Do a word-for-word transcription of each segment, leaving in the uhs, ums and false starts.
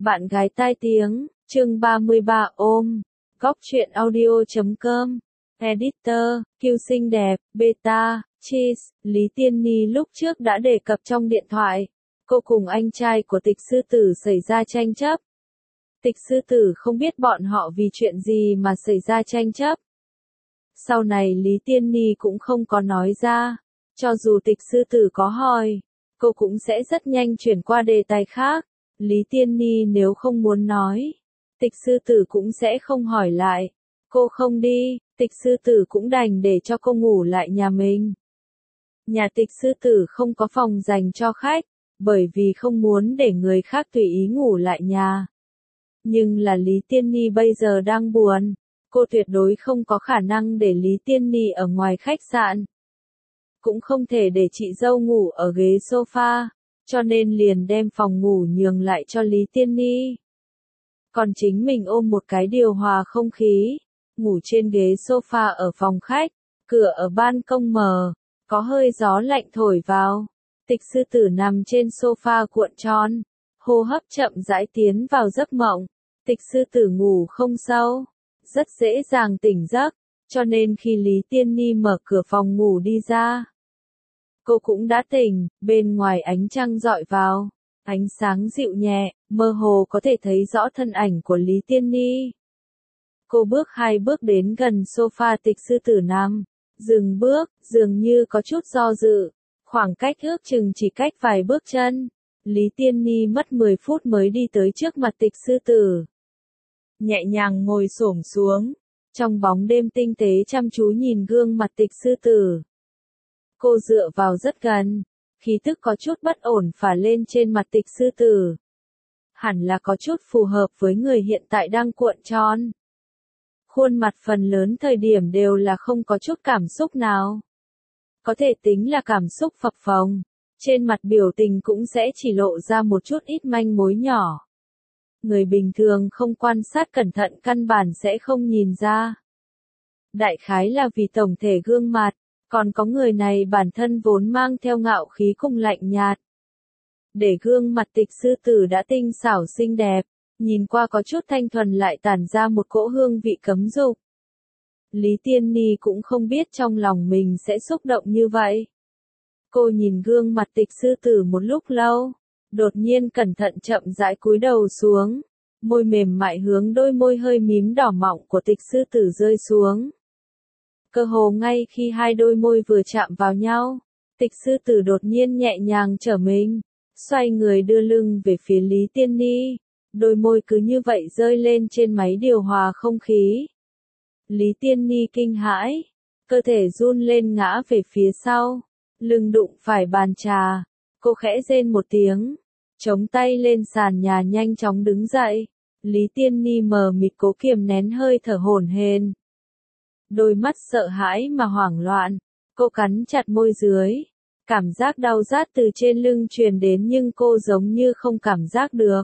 Bạn gái tai tiếng, chương ba mươi ba ôm. Góc truyện audio chấm com. Editor, Q xinh đẹp, Beta, Cheese, Lý Tiên Ni lúc trước đã đề cập trong điện thoại. Cô cùng anh trai của Tịch Sư Tử xảy ra tranh chấp. Tịch Sư Tử không biết bọn họ vì chuyện gì mà xảy ra tranh chấp. Sau này Lý Tiên Ni cũng không có nói ra. Cho dù Tịch Sư Tử có hỏi, cô cũng sẽ rất nhanh chuyển qua đề tài khác. Lý Tiên Ni nếu không muốn nói, Tịch Sư Tử cũng sẽ không hỏi lại. Cô không đi, Tịch Sư Tử cũng đành để cho cô ngủ lại nhà mình. Nhà Tịch Sư Tử không có phòng dành cho khách, bởi vì không muốn để người khác tùy ý ngủ lại nhà. Nhưng là Lý Tiên Ni bây giờ đang buồn, cô tuyệt đối không có khả năng để Lý Tiên Ni ở ngoài khách sạn. Cũng không thể để chị dâu ngủ ở ghế sofa, cho nên liền đem phòng ngủ nhường lại cho Lý Tiên Ni. Còn chính mình ôm một cái điều hòa không khí, ngủ trên ghế sofa ở phòng khách, cửa ở ban công mở, có hơi gió lạnh thổi vào. Tịch Sư Tử nằm trên sofa cuộn tròn, hô hấp chậm rãi tiến vào giấc mộng. Tịch Sư Tử ngủ không sâu, rất dễ dàng tỉnh giấc, cho nên khi Lý Tiên Ni mở cửa phòng ngủ đi ra, cô cũng đã tỉnh. Bên ngoài ánh trăng rọi vào, ánh sáng dịu nhẹ, mơ hồ có thể thấy rõ thân ảnh của Lý Tiên Ni. Cô bước hai bước đến gần sofa Tịch Sư Tử nằm, dừng bước, dường như có chút do dự, khoảng cách ước chừng chỉ cách vài bước chân. Lý Tiên Ni mất mười phút mới đi tới trước mặt Tịch Sư Tử. Nhẹ nhàng ngồi xổm xuống, trong bóng đêm tinh tế chăm chú nhìn gương mặt Tịch Sư Tử. Cô dựa vào rất gần, khí tức có chút bất ổn phả lên trên mặt Tịch Sư Tử. Hẳn là có chút phù hợp với người hiện tại đang cuộn tròn. Khuôn mặt phần lớn thời điểm đều là không có chút cảm xúc nào. Có thể tính là cảm xúc phập phồng, trên mặt biểu tình cũng sẽ chỉ lộ ra một chút ít manh mối nhỏ. Người bình thường không quan sát cẩn thận căn bản sẽ không nhìn ra. Đại khái là vì tổng thể gương mặt, còn có người này bản thân vốn mang theo ngạo khí cùng lạnh nhạt. Để gương mặt Tịch Sư Tử đã tinh xảo xinh đẹp, nhìn qua có chút thanh thuần lại tản ra một cỗ hương vị cấm dục. Lý Tiên Ni cũng không biết trong lòng mình sẽ xúc động như vậy. Cô nhìn gương mặt Tịch Sư Tử một lúc lâu, đột nhiên cẩn thận chậm rãi cúi đầu xuống, môi mềm mại hướng đôi môi hơi mím đỏ mọng của Tịch Sư Tử rơi xuống. Cơ hồ ngay khi hai đôi môi vừa chạm vào nhau, Tịch Sư Tử đột nhiên nhẹ nhàng trở mình, xoay người đưa lưng về phía Lý Tiên Ni, đôi môi cứ như vậy rơi lên trên máy điều hòa không khí. Lý Tiên Ni kinh hãi, cơ thể run lên ngã về phía sau, lưng đụng phải bàn trà, cô khẽ rên một tiếng, chống tay lên sàn nhà nhanh chóng đứng dậy. Lý Tiên Ni mờ mịt cố kiềm nén hơi thở hổn hển. Đôi mắt sợ hãi mà hoảng loạn, cô cắn chặt môi dưới, cảm giác đau rát từ trên lưng truyền đến nhưng cô giống như không cảm giác được.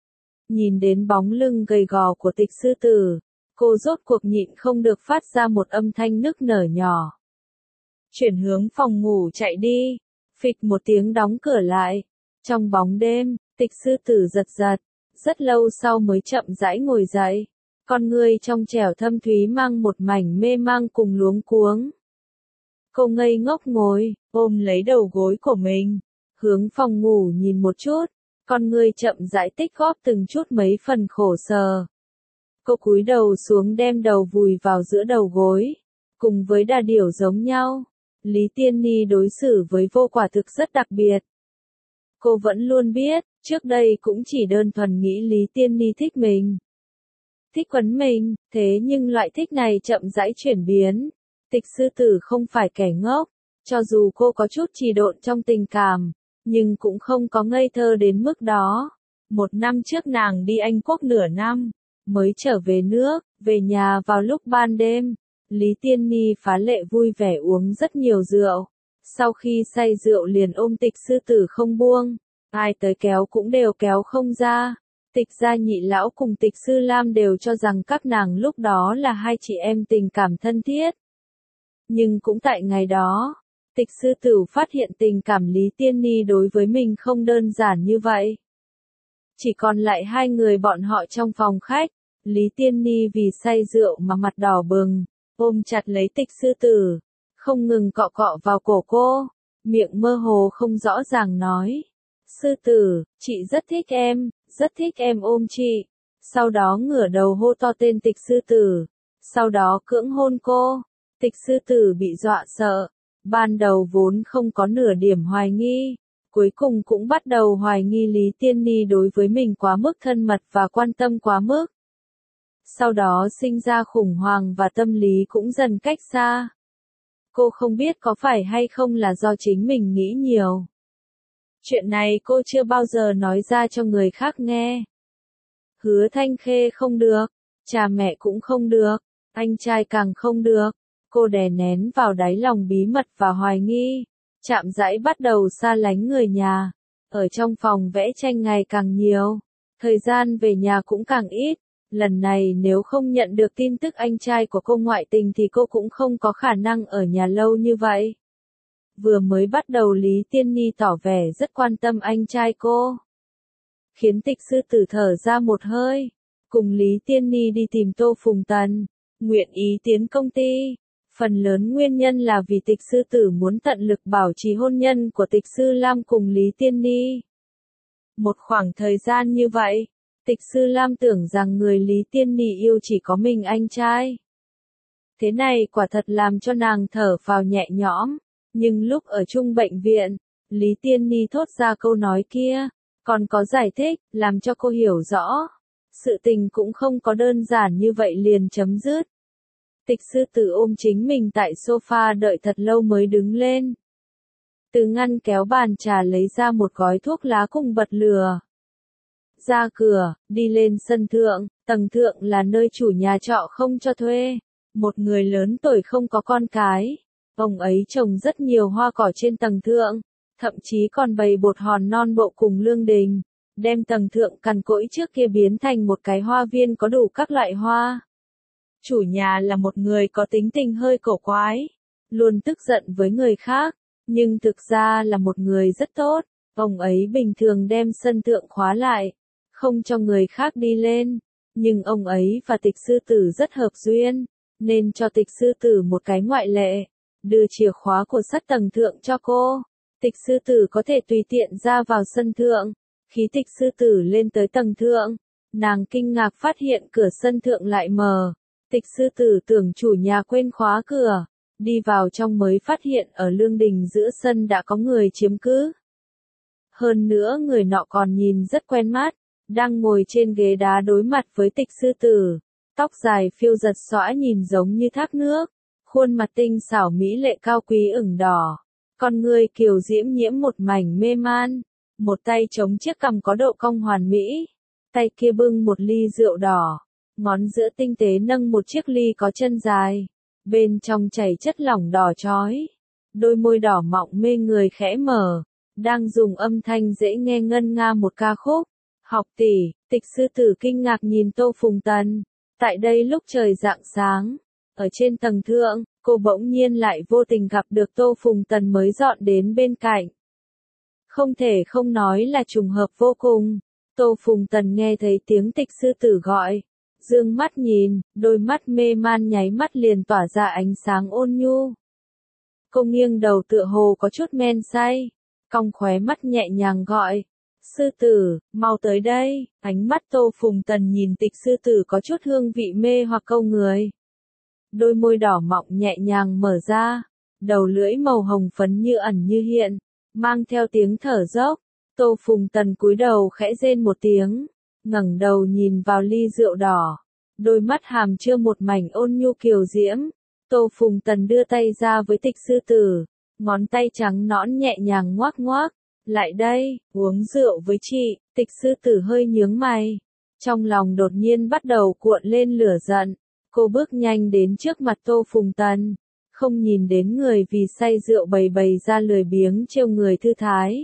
Nhìn đến bóng lưng gầy gò của Tịch Sư Tử, cô rốt cuộc nhịn không được phát ra một âm thanh nức nở nhỏ. Chuyển hướng phòng ngủ chạy đi, phịch một tiếng đóng cửa lại. Trong bóng đêm, Tịch Sư Tử giật giật, rất lâu sau mới chậm rãi ngồi dậy. Con người trong trẻo thâm thúy mang một mảnh mê mang cùng luống cuống. Cô ngây ngốc ngồi, ôm lấy đầu gối của mình, hướng phòng ngủ nhìn một chút, con người chậm rãi tích góp từng chút mấy phần khổ sở. Cô cúi đầu xuống đem đầu vùi vào giữa đầu gối, cùng với đà điểu giống nhau. Lý Tiên Ni đối xử với vô quả thực rất đặc biệt. Cô vẫn luôn biết, trước đây cũng chỉ đơn thuần nghĩ Lý Tiên Ni thích mình. Thích quấn mình, thế nhưng loại thích này chậm rãi chuyển biến. Tịch Sư Tử không phải kẻ ngốc, cho dù cô có chút trì độn trong tình cảm, nhưng cũng không có ngây thơ đến mức đó. Một năm trước nàng đi Anh Quốc nửa năm, mới trở về nước, về nhà vào lúc ban đêm. Lý Tiên Ni phá lệ vui vẻ uống rất nhiều rượu. Sau khi say rượu liền ôm Tịch Sư Tử không buông, ai tới kéo cũng đều kéo không ra. Tịch gia nhị lão cùng Tịch Sư Lam đều cho rằng các nàng lúc đó là hai chị em tình cảm thân thiết. Nhưng cũng tại ngày đó, Tịch Sư Tử phát hiện tình cảm Lý Tiên Ni đối với mình không đơn giản như vậy. Chỉ còn lại hai người bọn họ trong phòng khách. Lý Tiên Ni vì say rượu mà mặt đỏ bừng, ôm chặt lấy Tịch Sư Tử, không ngừng cọ cọ vào cổ cô, miệng mơ hồ không rõ ràng nói. Sư Tử, chị rất thích em, rất thích em ôm chị. Sau đó ngửa đầu hô to tên Tịch Sư Tử, sau đó cưỡng hôn cô. Tịch Sư Tử bị dọa sợ, ban đầu vốn không có nửa điểm hoài nghi, cuối cùng cũng bắt đầu hoài nghi Lý Tiên Ni đối với mình quá mức thân mật và quan tâm quá mức. Sau đó sinh ra khủng hoảng và tâm lý cũng dần cách xa. Cô không biết có phải hay không là do chính mình nghĩ nhiều. Chuyện này cô chưa bao giờ nói ra cho người khác nghe. Hứa Thanh Khê không được, cha mẹ cũng không được, anh trai càng không được. Cô đè nén vào đáy lòng bí mật và hoài nghi, chạm rãi bắt đầu xa lánh người nhà. Ở trong phòng vẽ tranh ngày càng nhiều, thời gian về nhà cũng càng ít. Lần này nếu không nhận được tin tức anh trai của cô ngoại tình thì cô cũng không có khả năng ở nhà lâu như vậy. Vừa mới bắt đầu Lý Tiên Ni tỏ vẻ rất quan tâm anh trai cô, khiến Tịch Sư Tử thở ra một hơi, cùng Lý Tiên Ni đi tìm Tô Phùng Tần, nguyện ý tiến công ty. Phần lớn nguyên nhân là vì Tịch Sư Tử muốn tận lực bảo trì hôn nhân của Tịch Sư Lam cùng Lý Tiên Ni. Một khoảng thời gian như vậy, Tịch Sư Lam tưởng rằng người Lý Tiên Ni yêu chỉ có mình anh trai. Thế này quả thật làm cho nàng thở phào nhẹ nhõm, nhưng lúc ở chung bệnh viện, Lý Tiên Ni thốt ra câu nói kia, còn có giải thích, làm cho cô hiểu rõ. Sự tình cũng không có đơn giản như vậy liền chấm dứt. Tịch Sư Tử ôm chính mình tại sofa đợi thật lâu mới đứng lên. Từ ngăn kéo bàn trà lấy ra một gói thuốc lá cùng bật lửa. Ra cửa, đi lên sân thượng, tầng thượng là nơi chủ nhà trọ không cho thuê. Một người lớn tuổi không có con cái. Ông ấy trồng rất nhiều hoa cỏ trên tầng thượng, thậm chí còn bày bột hòn non bộ cùng lương đình, đem tầng thượng cằn cỗi trước kia biến thành một cái hoa viên có đủ các loại hoa. Chủ nhà là một người có tính tình hơi cổ quái, luôn tức giận với người khác, nhưng thực ra là một người rất tốt. Ông ấy bình thường đem sân thượng khóa lại, không cho người khác đi lên, nhưng ông ấy và Tịch Sư Tử rất hợp duyên, nên cho Tịch Sư Tử một cái ngoại lệ, đưa chìa khóa của sắt tầng thượng cho cô. Tịch Sư Tử có thể tùy tiện ra vào sân thượng. Khi Tịch Sư Tử lên tới tầng thượng, nàng kinh ngạc phát hiện cửa sân thượng lại mở. Tịch Sư Tử tưởng chủ nhà quên khóa cửa, đi vào trong mới phát hiện ở lương đình giữa sân đã có người chiếm cứ. Hơn nữa người nọ còn nhìn rất quen mắt, đang ngồi trên ghế đá đối mặt với Tịch Sư Tử, tóc dài phiêu giật xõa nhìn giống như thác nước, khuôn mặt tinh xảo mỹ lệ cao quý ửng đỏ, con người kiều diễm nhiễm một mảnh mê man, một tay chống chiếc cằm có độ cong hoàn mỹ, tay kia bưng một ly rượu đỏ. Ngón giữa tinh tế nâng một chiếc ly có chân dài, bên trong chảy chất lỏng đỏ chói. Đôi môi đỏ mọng mê người khẽ mở, đang dùng âm thanh dễ nghe ngân nga một ca khúc. Học tỷ, Tịch Sư Tử kinh ngạc nhìn Tô Phùng Tần. Tại đây lúc trời rạng sáng, ở trên tầng thượng, cô bỗng nhiên lại vô tình gặp được Tô Phùng Tần mới dọn đến bên cạnh. Không thể không nói là trùng hợp vô cùng. Tô Phùng Tần nghe thấy tiếng Tịch Sư Tử gọi. Dương mắt nhìn, đôi mắt mê man nháy mắt liền tỏa ra ánh sáng ôn nhu. Cô nghiêng đầu tựa hồ có chút men say, cong khóe mắt nhẹ nhàng gọi. Sư Tử, mau tới đây. Ánh mắt Tô Phùng Tần nhìn Tịch Sư Tử có chút hương vị mê hoặc câu người. Đôi môi đỏ mọng nhẹ nhàng mở ra, đầu lưỡi màu hồng phấn như ẩn như hiện, mang theo tiếng thở dốc. Tô Phùng Tần cúi đầu khẽ rên một tiếng, ngẩng đầu nhìn vào ly rượu đỏ, đôi mắt hàm chứa một mảnh ôn nhu kiều diễm. Tô Phùng Tần đưa tay ra với Tịch Sư Tử, ngón tay trắng nõn nhẹ nhàng ngoác ngoác. Lại đây, uống rượu với chị. Tịch Sư Tử hơi nhướng mày, trong lòng đột nhiên bắt đầu cuộn lên lửa giận. Cô bước nhanh đến trước mặt Tô Phùng Tần, không nhìn đến người vì say rượu bày bày ra lười biếng trêu người thư thái.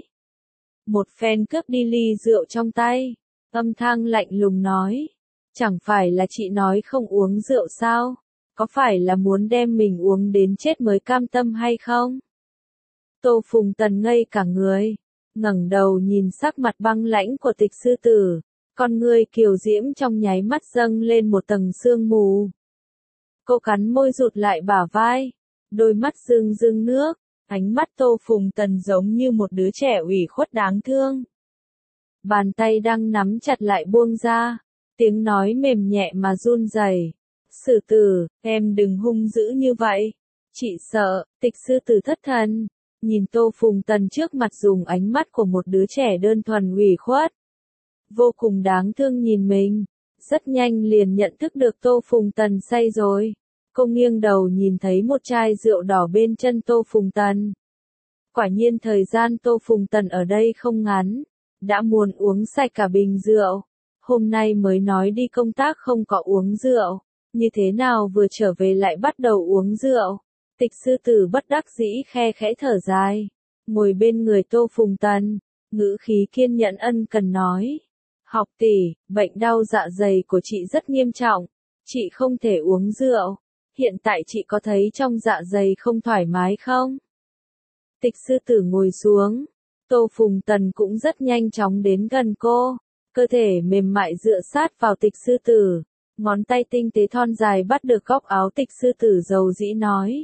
Một phen cướp đi ly rượu trong tay, âm thanh lạnh lùng nói, chẳng phải là chị nói không uống rượu sao? Có phải là muốn đem mình uống đến chết mới cam tâm hay không? Tô Phùng Tần ngây cả người, ngẩng đầu nhìn sắc mặt băng lãnh của Tịch sư tử, con ngươi kiều diễm trong nháy mắt dâng lên một tầng sương mù. Cô cắn môi rụt lại bả vai, đôi mắt rưng rưng nước, ánh mắt Tô Phùng Tần giống như một đứa trẻ ủy khuất đáng thương. Bàn tay đang nắm chặt lại buông ra, tiếng nói mềm nhẹ mà run rẩy. Sư tử, em đừng hung dữ như vậy. Chị sợ. Tịch sư tử thất thần, nhìn Tô Phùng Tần trước mặt dùng ánh mắt của một đứa trẻ đơn thuần ủy khuất. Vô cùng đáng thương nhìn mình. Rất nhanh liền nhận thức được Tô Phùng Tần say rồi. Cô nghiêng đầu nhìn thấy một chai rượu đỏ bên chân Tô Phùng Tần. Quả nhiên thời gian Tô Phùng Tần ở đây không ngắn. Đã muốn uống sạch cả bình rượu. Hôm nay mới nói đi công tác không có uống rượu. Như thế nào vừa trở về lại bắt đầu uống rượu. Tịch sư tử bất đắc dĩ khe khẽ thở dài. Ngồi bên người Tô Phùng Tần. Ngữ khí kiên nhẫn ân cần nói. Học tỷ, bệnh đau dạ dày của chị rất nghiêm trọng. Chị không thể uống rượu. Hiện tại chị có thấy trong dạ dày không thoải mái không? Tịch sư tử ngồi xuống. Tô Phùng Tần cũng rất nhanh chóng đến gần cô. Cơ thể mềm mại dựa sát vào tịch sư tử. Ngón tay tinh tế thon dài bắt được góc áo tịch sư tử dầu dĩ nói.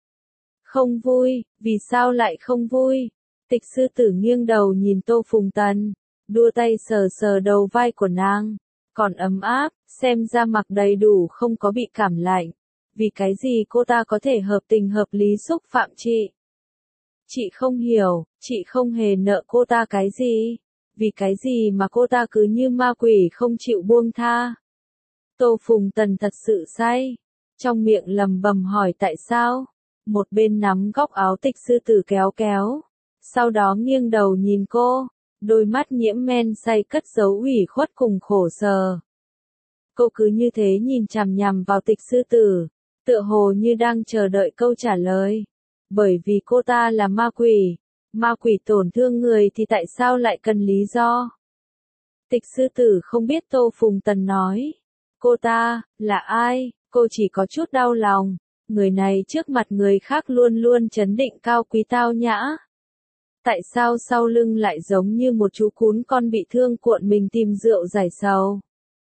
Không vui, vì sao lại không vui? Tịch sư tử nghiêng đầu nhìn Tô Phùng Tần. Đua tay sờ sờ đầu vai của nàng. Còn ấm áp, xem ra mặc đầy đủ không có bị cảm lạnh. Vì cái gì cô ta có thể hợp tình hợp lý xúc phạm chị? Chị không hiểu, chị không hề nợ cô ta cái gì. Vì cái gì mà cô ta cứ như ma quỷ không chịu buông tha? Tô Phùng Tần thật sự say. Trong miệng lầm bầm hỏi tại sao? Một bên nắm góc áo tịch sư tử kéo kéo. Sau đó nghiêng đầu nhìn cô. Đôi mắt nhiễm men say cất giấu ủy khuất cùng khổ sở. Cô cứ như thế nhìn chằm nhằm vào tịch sư tử. Tựa hồ như đang chờ đợi câu trả lời. Bởi vì cô ta là ma quỷ. Ma quỷ tổn thương người thì tại sao lại cần lý do? Tịch sư tử không biết Tô Phùng Tần nói. Cô ta, là ai? Cô chỉ có chút đau lòng. Người này trước mặt người khác luôn luôn trấn định cao quý tao nhã. Tại sao sau lưng lại giống như một chú cún con bị thương cuộn mình tìm rượu giải sầu?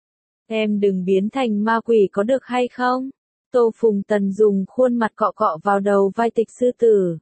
Em đừng biến thành ma quỷ có được hay không? Tô Phùng Tần dùng khuôn mặt cọ cọ vào đầu vai tịch sư tử.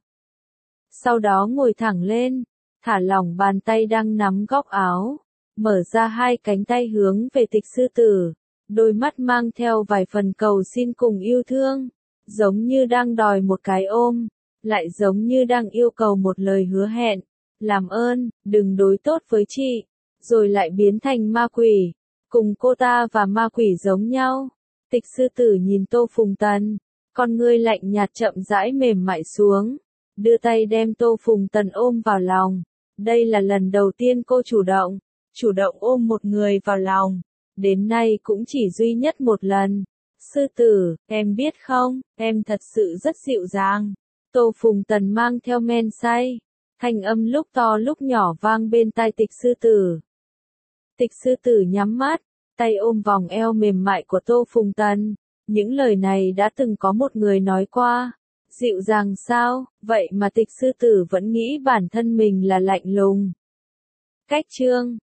Sau đó ngồi thẳng lên, thả lỏng bàn tay đang nắm góc áo, mở ra hai cánh tay hướng về tịch sư tử, đôi mắt mang theo vài phần cầu xin cùng yêu thương, giống như đang đòi một cái ôm, lại giống như đang yêu cầu một lời hứa hẹn, làm ơn, đừng đối tốt với chị, rồi lại biến thành ma quỷ, cùng cô ta và ma quỷ giống nhau. Tịch sư tử nhìn Tô Phùng Tần, con ngươi lạnh nhạt chậm rãi mềm mại xuống, đưa tay đem Tô Phùng Tần ôm vào lòng. Đây là lần đầu tiên cô chủ động, chủ động ôm một người vào lòng, đến nay cũng chỉ duy nhất một lần. Sư tử, em biết không, em thật sự rất dịu dàng. Tô Phùng Tần mang theo men say, thanh âm lúc to lúc nhỏ vang bên tai tịch sư tử. Tịch sư tử nhắm mắt, tay ôm vòng eo mềm mại của Tô Phùng Tần. Những lời này đã từng có một người nói qua. Dịu dàng sao, vậy mà tịch sư tử vẫn nghĩ bản thân mình là lạnh lùng. Cách chương